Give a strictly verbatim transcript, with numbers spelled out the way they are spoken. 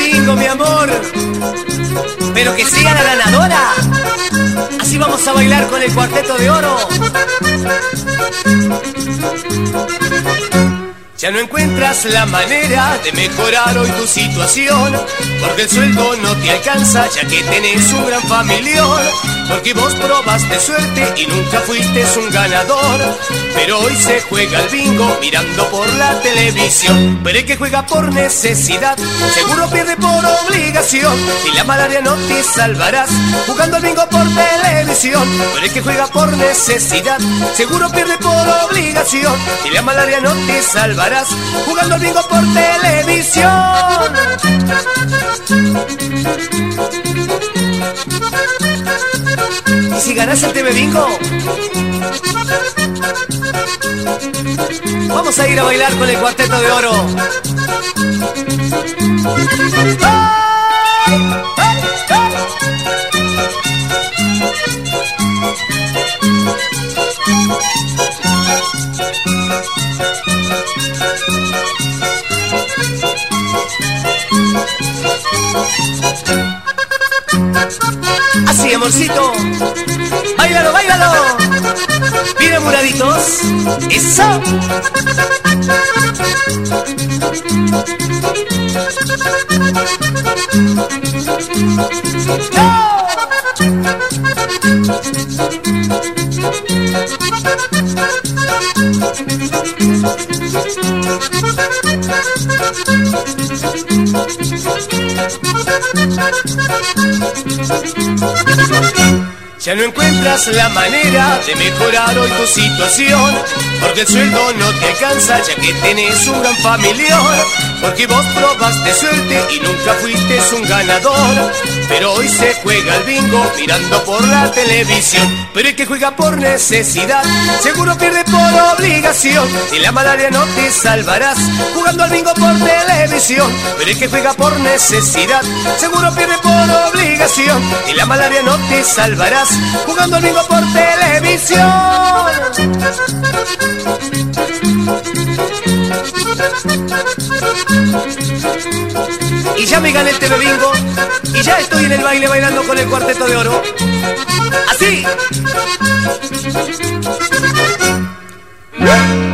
bingo, mi amor, pero que siga la ganadora. Así vamos a bailar con el Cuarteto de Oro. Ya no encuentras la manera de mejorar hoy tu situación, porque el sueldo no te alcanza ya que tenés un gran familión. Porque vos probaste suerte y nunca fuiste un ganador, pero hoy se juega el bingo mirando por la televisión. Pero el que juega por necesidad seguro pierde por obligación, y la malaria no te salvarás jugando al bingo por televisión. Pero el que juega por necesidad seguro pierde por obligación, y la malaria no te salvarás jugando al bingo por televisión. ¿Y si ganas el T V Bingo? Vamos a ir a bailar con el Cuarteto de Oro. ¡Ay! ¡Ay! ¡Ay! Así, amorcito, báilalo, báilalo. Mira, muraditos, eso. ¡No! Ya no encuentras la manera de mejorar hoy tu situación, porque el sueldo no te alcanza ya que tenés un gran familión. Porque vos probaste suerte y nunca fuiste un ganador, pero hoy se juega el bingo mirando por la televisión. Pero el que juega por necesidad seguro pierde por obligación, y la malaria no te salvarás jugando al bingo por televisión. Pero el que juega por necesidad seguro pierde por obligación, y la malaria no te salvarás jugando al bingo por televisión. Y ya me gané el T V Bingo, y ya estoy en el baile bailando con el Cuarteto de Oro. Así.